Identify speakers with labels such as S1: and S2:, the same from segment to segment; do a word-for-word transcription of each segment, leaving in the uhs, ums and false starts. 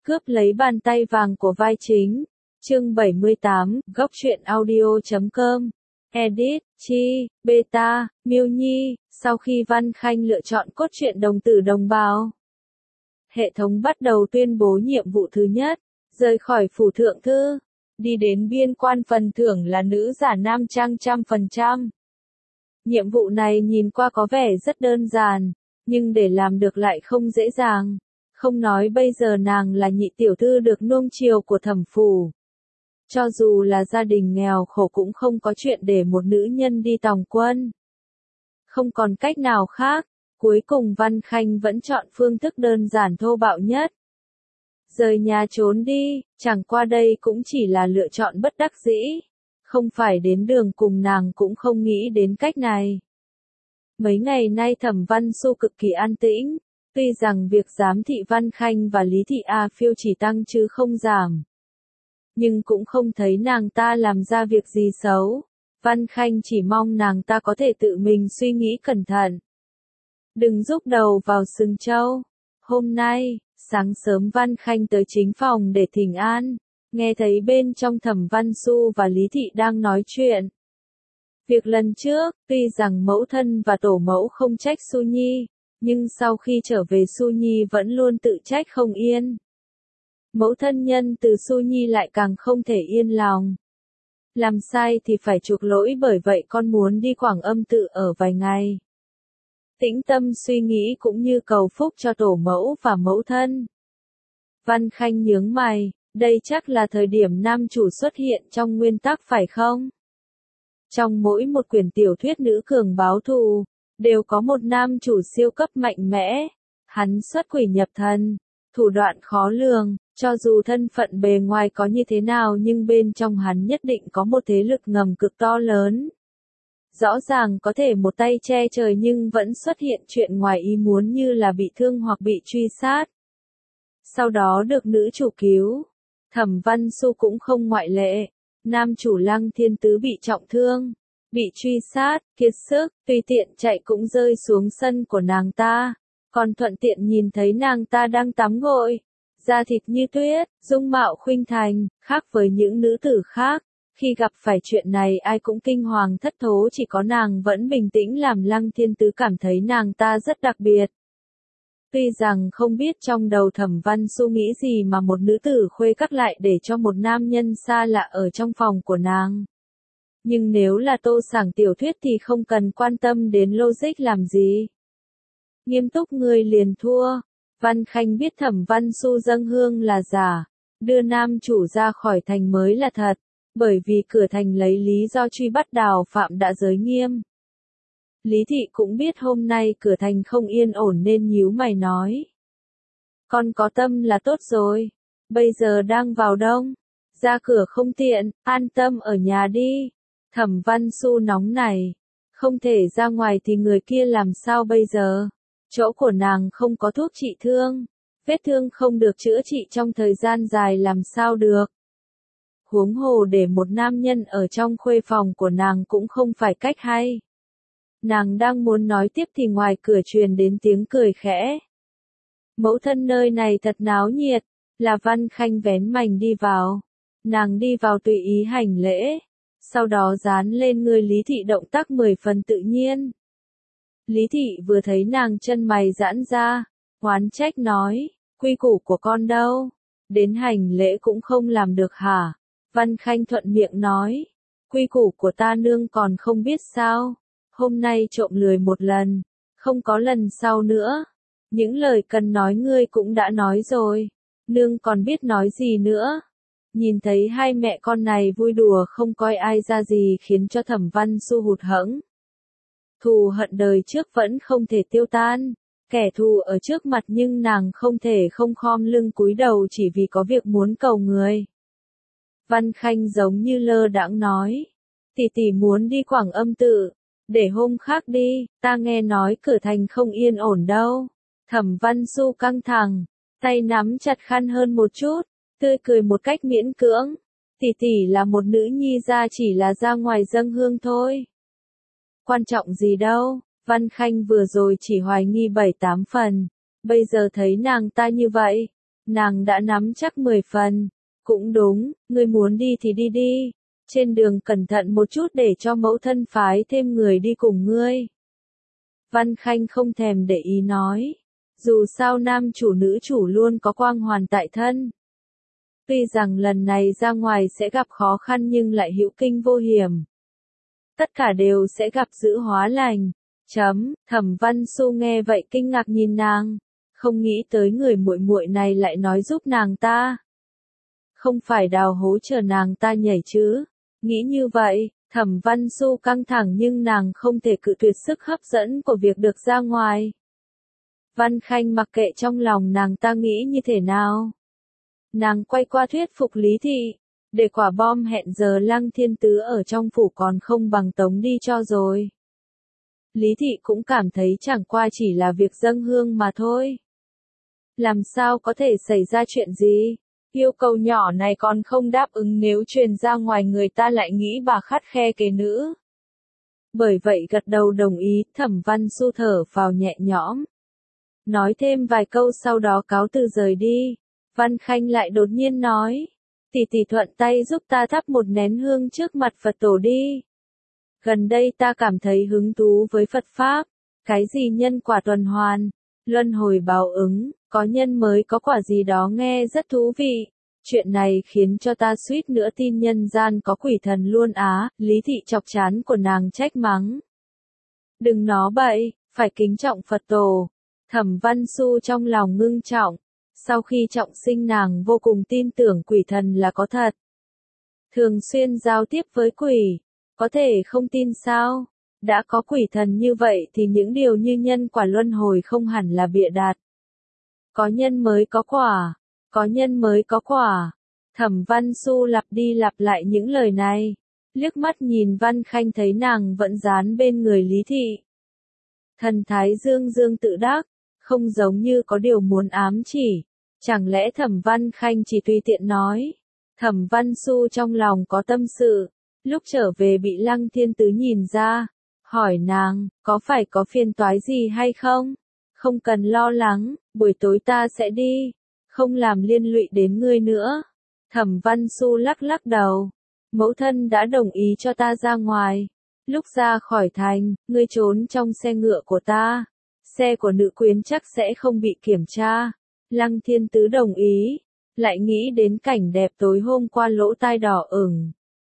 S1: Cướp lấy bàn tay vàng của vai chính. Chương bảy mươi tám, góc truyện audio chấm com. Edit, Chi, Beta, Miêu Nhi. Sau khi Văn Khanh lựa chọn cốt truyện đồng tử đồng bào, hệ thống bắt đầu tuyên bố nhiệm vụ thứ nhất, rời khỏi phủ thượng thư, đi đến biên quan, phần thưởng là nữ giả nam trang trăm phần trăm. Nhiệm vụ này nhìn qua có vẻ rất đơn giản, nhưng để làm được lại không dễ dàng. Không nói bây giờ nàng là nhị tiểu thư được nuông chiều của thẩm phủ. Cho dù là gia đình nghèo khổ cũng không có chuyện để một nữ nhân đi tòng quân. Không còn cách nào khác, cuối cùng Văn Khanh vẫn chọn phương thức đơn giản thô bạo nhất. Rời nhà trốn đi, chẳng qua đây cũng chỉ là lựa chọn bất đắc dĩ. Không phải đến đường cùng nàng cũng không nghĩ đến cách này. Mấy ngày nay Thẩm Văn Xu cực kỳ an tĩnh, tuy rằng việc giám thị Văn Khanh và Lý Thị A Phiêu chỉ tăng chứ không giảm. Nhưng cũng không thấy nàng ta làm ra việc gì xấu. Văn Khanh chỉ mong nàng ta có thể tự mình suy nghĩ cẩn thận. Đừng rúc đầu vào sừng trâu. Hôm nay, sáng sớm Văn Khanh tới chính phòng để thỉnh an, nghe thấy bên trong Thẩm Văn Xu và Lý Thị đang nói chuyện. Việc lần trước, tuy rằng mẫu thân và tổ mẫu không trách Xu Nhi, nhưng sau khi trở về Xu Nhi vẫn luôn tự trách không yên. Mẫu thân nhân từ Xu Nhi lại càng không thể yên lòng. Làm sai thì phải chuộc lỗi, bởi vậy con muốn đi Quảng Âm tự ở vài ngày. Tĩnh tâm suy nghĩ cũng như cầu phúc cho tổ mẫu và mẫu thân. Văn Khanh nhướng mày, đây chắc là thời điểm nam chủ xuất hiện trong nguyên tắc phải không? Trong mỗi một quyển tiểu thuyết nữ cường báo thù, đều có một nam chủ siêu cấp mạnh mẽ. Hắn xuất quỷ nhập thần, thủ đoạn khó lường, cho dù thân phận bề ngoài có như thế nào nhưng bên trong hắn nhất định có một thế lực ngầm cực to lớn. Rõ ràng có thể một tay che trời nhưng vẫn xuất hiện chuyện ngoài ý muốn như là bị thương hoặc bị truy sát. Sau đó được nữ chủ cứu. Thẩm Văn Xu cũng không ngoại lệ. Nam chủ Lăng Thiên Tứ bị trọng thương, bị truy sát, kiệt sức, tùy tiện chạy cũng rơi xuống sân của nàng ta. Còn thuận tiện nhìn thấy nàng ta đang tắm gội. Da thịt như tuyết, dung mạo khuynh thành, khác với những nữ tử khác. Khi gặp phải chuyện này ai cũng kinh hoàng thất thố, chỉ có nàng vẫn bình tĩnh, làm Lăng Thiên Tứ cảm thấy nàng ta rất đặc biệt. Tuy rằng không biết trong đầu Thẩm Văn Xu nghĩ gì mà một nữ tử khuê các lại để cho một nam nhân xa lạ ở trong phòng của nàng. Nhưng nếu là Tô Sảng tiểu thuyết thì không cần quan tâm đến logic làm gì. Nghiêm túc người liền thua. Văn Khanh biết Thẩm Văn Xu dâng hương là giả, đưa nam chủ ra khỏi thành mới là thật, bởi vì cửa thành lấy lý do truy bắt Đào Phạm đã giới nghiêm. Lý Thị cũng biết hôm nay cửa thành không yên ổn nên nhíu mày nói. Con có tâm là tốt rồi, bây giờ đang vào đông, ra cửa không tiện, an tâm ở nhà đi. Thẩm Văn Xu nóng này, không thể ra ngoài thì người kia làm sao bây giờ? Chỗ của nàng không có thuốc trị thương, vết thương không được chữa trị trong thời gian dài làm sao được. Huống hồ để một nam nhân ở trong khuê phòng của nàng cũng không phải cách hay. Nàng đang muốn nói tiếp thì ngoài cửa truyền đến tiếng cười khẽ. Mẫu thân nơi này thật náo nhiệt, là Văn Khanh vén mành đi vào. Nàng đi vào tùy ý hành lễ, sau đó dán lên người Lý Thị, động tác mười phần tự nhiên. Lý Thị vừa thấy nàng chân mày giãn ra, oán trách nói, quy củ của con đâu, đến hành lễ cũng không làm được hả? Văn Khanh thuận miệng nói, quy củ của ta nương còn không biết sao, hôm nay trộm lười một lần, không có lần sau nữa. Những lời cần nói ngươi cũng đã nói rồi, nương còn biết nói gì nữa. Nhìn thấy hai mẹ con này vui đùa không coi ai ra gì khiến cho Thẩm Văn Xu hụt hẫng. Thù hận đời trước vẫn không thể tiêu tan, kẻ thù ở trước mặt nhưng nàng không thể không khom lưng cúi đầu chỉ vì có việc muốn cầu người. Văn Khanh giống như lơ đãng nói, tỷ tỷ muốn đi Quảng Âm tự, để hôm khác đi, ta nghe nói cửa thành không yên ổn đâu. Thẩm Văn Xu căng thẳng, tay nắm chặt khăn hơn một chút, tươi cười một cách miễn cưỡng, tỷ tỷ là một nữ nhi ra chỉ là ra ngoài dâng hương thôi. Quan trọng gì đâu, Văn Khanh vừa rồi chỉ hoài nghi bảy tám phần, bây giờ thấy nàng ta như vậy, nàng đã nắm chắc mười phần. Cũng đúng, ngươi muốn đi thì đi đi. Trên đường cẩn thận một chút để cho mẫu thân phái thêm người đi cùng ngươi. Văn Khanh không thèm để ý nói. Dù sao nam chủ nữ chủ luôn có quang hoàn tại thân. Tuy rằng lần này ra ngoài sẽ gặp khó khăn nhưng lại hữu kinh vô hiểm. Tất cả đều sẽ gặp giữ hóa lành. Chấm, Thẩm Văn Xu nghe vậy kinh ngạc nhìn nàng. Không nghĩ tới người muội muội này lại nói giúp nàng ta. Không phải đào hố chờ nàng ta nhảy chứ. Nghĩ như vậy, Thẩm Văn Xu căng thẳng nhưng nàng không thể cự tuyệt sức hấp dẫn của việc được ra ngoài. Văn Khanh mặc kệ trong lòng nàng ta nghĩ như thế nào. Nàng quay qua thuyết phục Lý Thị, để quả bom hẹn giờ Lăng Thiên Tứ ở trong phủ còn không bằng tống đi cho rồi. Lý Thị cũng cảm thấy chẳng qua chỉ là việc dâng hương mà thôi. Làm sao có thể xảy ra chuyện gì? Yêu cầu nhỏ này còn không đáp ứng nếu truyền ra ngoài người ta lại nghĩ bà khắt khe kế nữ. Bởi vậy gật đầu đồng ý, Thẩm Văn Xu thở vào nhẹ nhõm. Nói thêm vài câu sau đó cáo từ rời đi. Văn Khanh lại đột nhiên nói. Tỷ tỷ thuận tay giúp ta thắp một nén hương trước mặt Phật tổ đi. Gần đây ta cảm thấy hứng thú với Phật Pháp. Cái gì nhân quả tuần hoàn, luân hồi báo ứng, có nhân mới có quả gì đó nghe rất thú vị. Chuyện này khiến cho ta suýt nữa tin nhân gian có quỷ thần luôn á. Lý Thị chọc chán của nàng trách mắng. Đừng nói bậy, phải kính trọng Phật tổ. Thẩm Văn Xu trong lòng ngưng trọng. Sau khi trọng sinh nàng vô cùng tin tưởng quỷ thần là có thật. Thường xuyên giao tiếp với quỷ, có thể không tin sao? Đã có quỷ thần như vậy thì những điều như nhân quả luân hồi không hẳn là bịa đặt. Có nhân mới có quả, có nhân mới có quả. Thẩm Văn Xu lặp đi lặp lại những lời này, liếc mắt nhìn Văn Khanh thấy nàng vẫn dán bên người Lý Thị. Thần thái dương dương tự đắc, không giống như có điều muốn ám chỉ. Chẳng lẽ Thẩm Văn Khanh chỉ tùy tiện nói? Thẩm Văn Xu trong lòng có tâm sự, lúc trở về bị Lăng Thiên Tứ nhìn ra, hỏi nàng, có phải có phiền toái gì hay không? Không cần lo lắng, buổi tối ta sẽ đi, không làm liên lụy đến ngươi nữa. Thẩm Văn Xu lắc lắc đầu, mẫu thân đã đồng ý cho ta ra ngoài. Lúc ra khỏi thành, ngươi trốn trong xe ngựa của ta, xe của nữ quyến chắc sẽ không bị kiểm tra. Lăng Thiên Tứ đồng ý, lại nghĩ đến cảnh đẹp tối hôm qua lỗ tai đỏ ửng.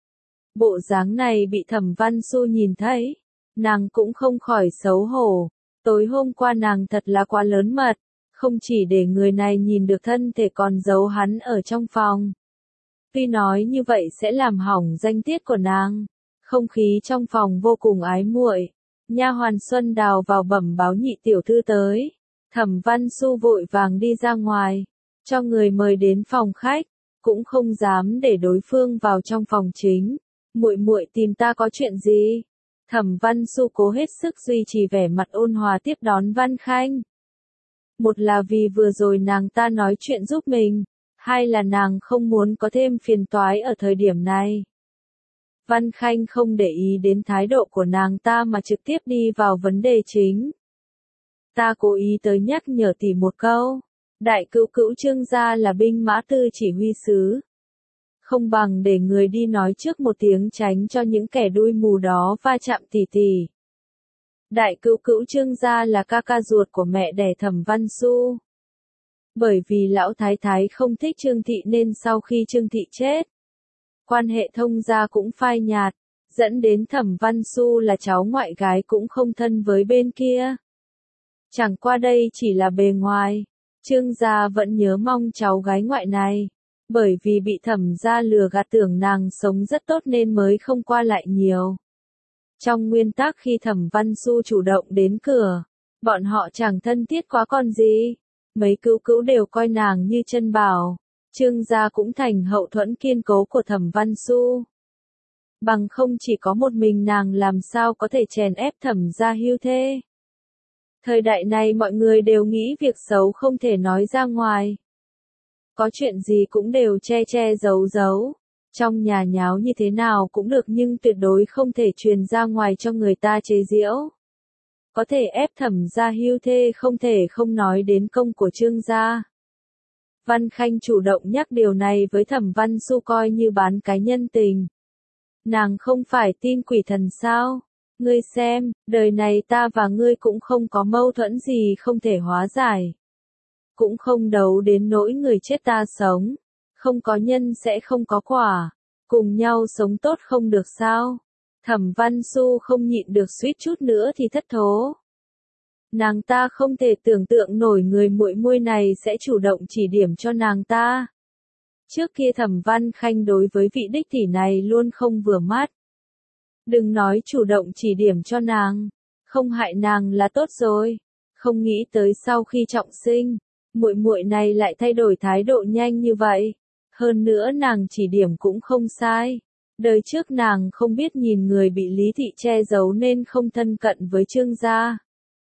S1: Bộ dáng này bị Thẩm Văn Xu nhìn thấy, nàng cũng không khỏi xấu hổ. Tối hôm qua nàng thật là quá lớn mật, không chỉ để người này nhìn được thân thể còn giấu hắn ở trong phòng. Tuy nói như vậy sẽ làm hỏng danh tiết của nàng, không khí trong phòng vô cùng ái muội. Nha hoàn Xuân Đào vào bẩm báo nhị tiểu thư tới. Thẩm Văn Xu vội vàng đi ra ngoài, cho người mời đến phòng khách, cũng không dám để đối phương vào trong phòng chính. Muội muội tìm ta có chuyện gì? Thẩm Văn Xu cố hết sức duy trì vẻ mặt ôn hòa tiếp đón Văn Khanh. Một là vì vừa rồi nàng ta nói chuyện giúp mình, hai là nàng không muốn có thêm phiền toái ở thời điểm này. Văn Khanh không để ý đến thái độ của nàng ta mà trực tiếp đi vào vấn đề chính. Ta cố ý tới nhắc nhở tỷ một câu, đại cữu cữu Trương gia là binh mã tư chỉ huy sứ. Không bằng để người đi nói trước một tiếng tránh cho những kẻ đuôi mù đó va chạm tỷ tỷ. Đại cữu cữu Trương gia là ca ca ruột của mẹ đẻ Thẩm Văn Xu. Bởi vì lão thái thái không thích Trương thị nên sau khi Trương thị chết, quan hệ thông gia cũng phai nhạt, dẫn đến Thẩm Văn Xu là cháu ngoại gái cũng không thân với bên kia. Chẳng qua đây chỉ là bề ngoài, Trương gia vẫn nhớ mong cháu gái ngoại này, bởi vì bị Thẩm gia lừa gạt tưởng nàng sống rất tốt nên mới không qua lại nhiều. Trong nguyên tắc khi Thẩm Văn Xu chủ động đến cửa, bọn họ chẳng thân thiết quá còn gì, mấy cữu cữu đều coi nàng như chân bảo. Trương gia cũng thành hậu thuẫn kiên cố của Thẩm Văn Xu. Bằng không chỉ có một mình nàng làm sao có thể chèn ép Thẩm gia hưu thê. Thời đại này mọi người đều nghĩ việc xấu không thể nói ra ngoài. Có chuyện gì cũng đều che che giấu giấu. Trong nhà nháo như thế nào cũng được nhưng tuyệt đối không thể truyền ra ngoài cho người ta chế giễu. Có thể ép Thẩm gia hưu thê không thể không nói đến công của Trương gia. Văn Khanh chủ động nhắc điều này với Thẩm Văn Xu coi như bán cái nhân tình. Nàng không phải tin quỷ thần sao? Ngươi xem, đời này ta và ngươi cũng không có mâu thuẫn gì không thể hóa giải. Cũng không đấu đến nỗi người chết ta sống. Không có nhân sẽ không có quả. Cùng nhau sống tốt không được sao? Thẩm Văn Xu không nhịn được suýt chút nữa thì thất thố. Nàng ta không thể tưởng tượng nổi người muội muội này sẽ chủ động chỉ điểm cho nàng ta. Trước kia Thẩm Văn Khanh đối với vị đích tỷ này luôn không vừa mắt. Đừng nói chủ động chỉ điểm cho nàng, không hại nàng là tốt rồi. Không nghĩ tới sau khi trọng sinh, muội muội này lại thay đổi thái độ nhanh như vậy. Hơn nữa nàng chỉ điểm cũng không sai. Đời trước nàng không biết nhìn người bị Lý Thị che giấu nên không thân cận với Trương gia.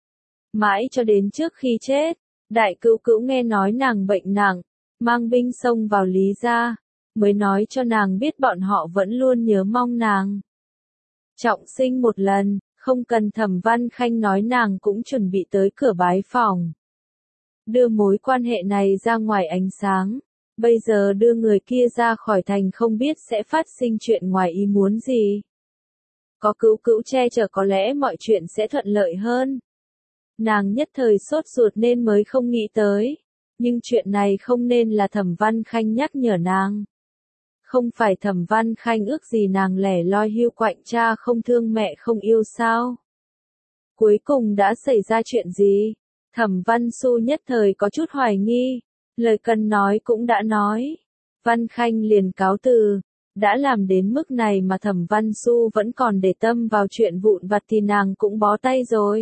S1: Mãi cho đến trước khi chết, đại cữu cữu nghe nói nàng bệnh nặng, mang binh xông vào Lý gia, mới nói cho nàng biết bọn họ vẫn luôn nhớ mong nàng. Trọng sinh một lần, không cần Thẩm Văn Khanh nói nàng cũng chuẩn bị tới cửa bái phòng. Đưa mối quan hệ này ra ngoài ánh sáng, bây giờ đưa người kia ra khỏi thành không biết sẽ phát sinh chuyện ngoài ý muốn gì. Có cữu cữu che chở có lẽ mọi chuyện sẽ thuận lợi hơn. Nàng nhất thời sốt ruột nên mới không nghĩ tới. Nhưng chuyện này không nên là Thẩm Văn Khanh nhắc nhở nàng. Không phải Thẩm Văn Khanh ước gì nàng lẻ loi hiu quạnh cha không thương mẹ không yêu sao? Cuối cùng đã xảy ra chuyện gì? Thẩm Văn Xu nhất thời có chút hoài nghi. Lời cần nói cũng đã nói. Văn Khanh liền cáo từ. Đã làm đến mức này mà Thẩm Văn Xu vẫn còn để tâm vào chuyện vụn vặt thì nàng cũng bó tay rồi.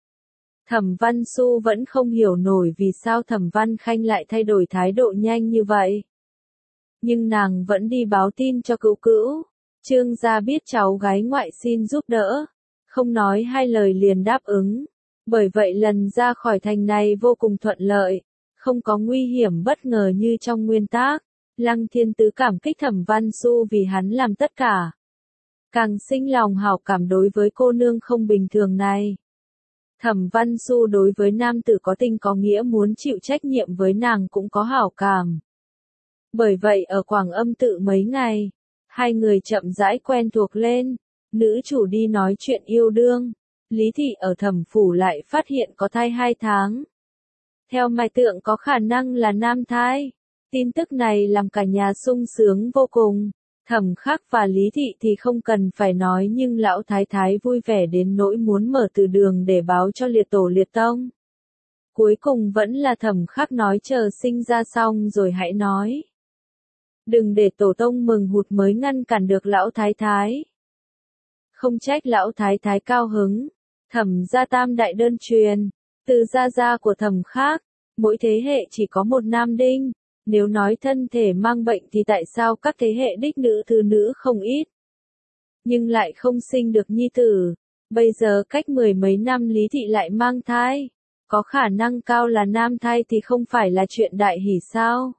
S1: Thẩm Văn Xu vẫn không hiểu nổi vì sao Thẩm Văn Khanh lại thay đổi thái độ nhanh như vậy. Nhưng nàng vẫn đi báo tin cho cữu cữu. Trương gia biết cháu gái ngoại xin giúp đỡ. Không nói hai lời liền đáp ứng. Bởi vậy lần ra khỏi thành này vô cùng thuận lợi. Không có nguy hiểm bất ngờ như trong nguyên tác. Lăng Thiên Tứ cảm kích Thẩm Văn Xu vì hắn làm tất cả. Càng sinh lòng hảo cảm đối với cô nương không bình thường này. Thẩm Văn Xu đối với nam tử có tình có nghĩa muốn chịu trách nhiệm với nàng cũng có hảo cảm. Bởi vậy ở Quảng Âm Tự mấy ngày, hai người chậm rãi quen thuộc lên, nữ chủ đi nói chuyện yêu đương, Lý Thị ở Thẩm phủ lại phát hiện có thai hai tháng. Theo mạch tượng có khả năng là nam thai, tin tức này làm cả nhà sung sướng vô cùng. Thẩm Khắc và Lý Thị thì không cần phải nói nhưng lão thái thái vui vẻ đến nỗi muốn mở từ đường để báo cho liệt tổ liệt tông. Cuối cùng vẫn là Thẩm Khắc nói chờ sinh ra xong rồi hãy nói. Đừng để tổ tông mừng hụt mới ngăn cản được lão thái thái. Không trách lão thái thái cao hứng. Thẩm gia tam đại đơn truyền, từ gia gia của Thẩm Khắc, mỗi thế hệ chỉ có một nam đinh. Nếu nói thân thể mang bệnh thì tại sao các thế hệ đích nữ thứ nữ không ít, nhưng lại không sinh được nhi tử. Bây giờ cách mười mấy năm Lý Thị lại mang thai, có khả năng cao là nam thai thì không phải là chuyện đại hỷ sao?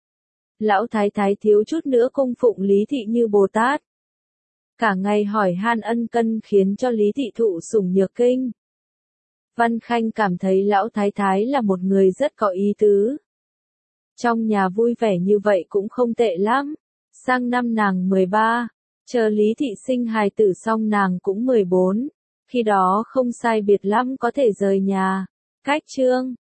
S1: Lão thái thái thiếu chút nữa cung phụng Lý Thị như Bồ Tát. Cả ngày hỏi han ân cần khiến cho Lý Thị thụ sủng nhược kinh. Văn Khanh cảm thấy lão thái thái là một người rất có ý tứ. Trong nhà vui vẻ như vậy cũng không tệ lắm. Sang năm nàng mười ba, chờ Lý Thị sinh hài tử xong nàng cũng mười bốn. Khi đó không sai biệt lắm có thể rời nhà. Cách chương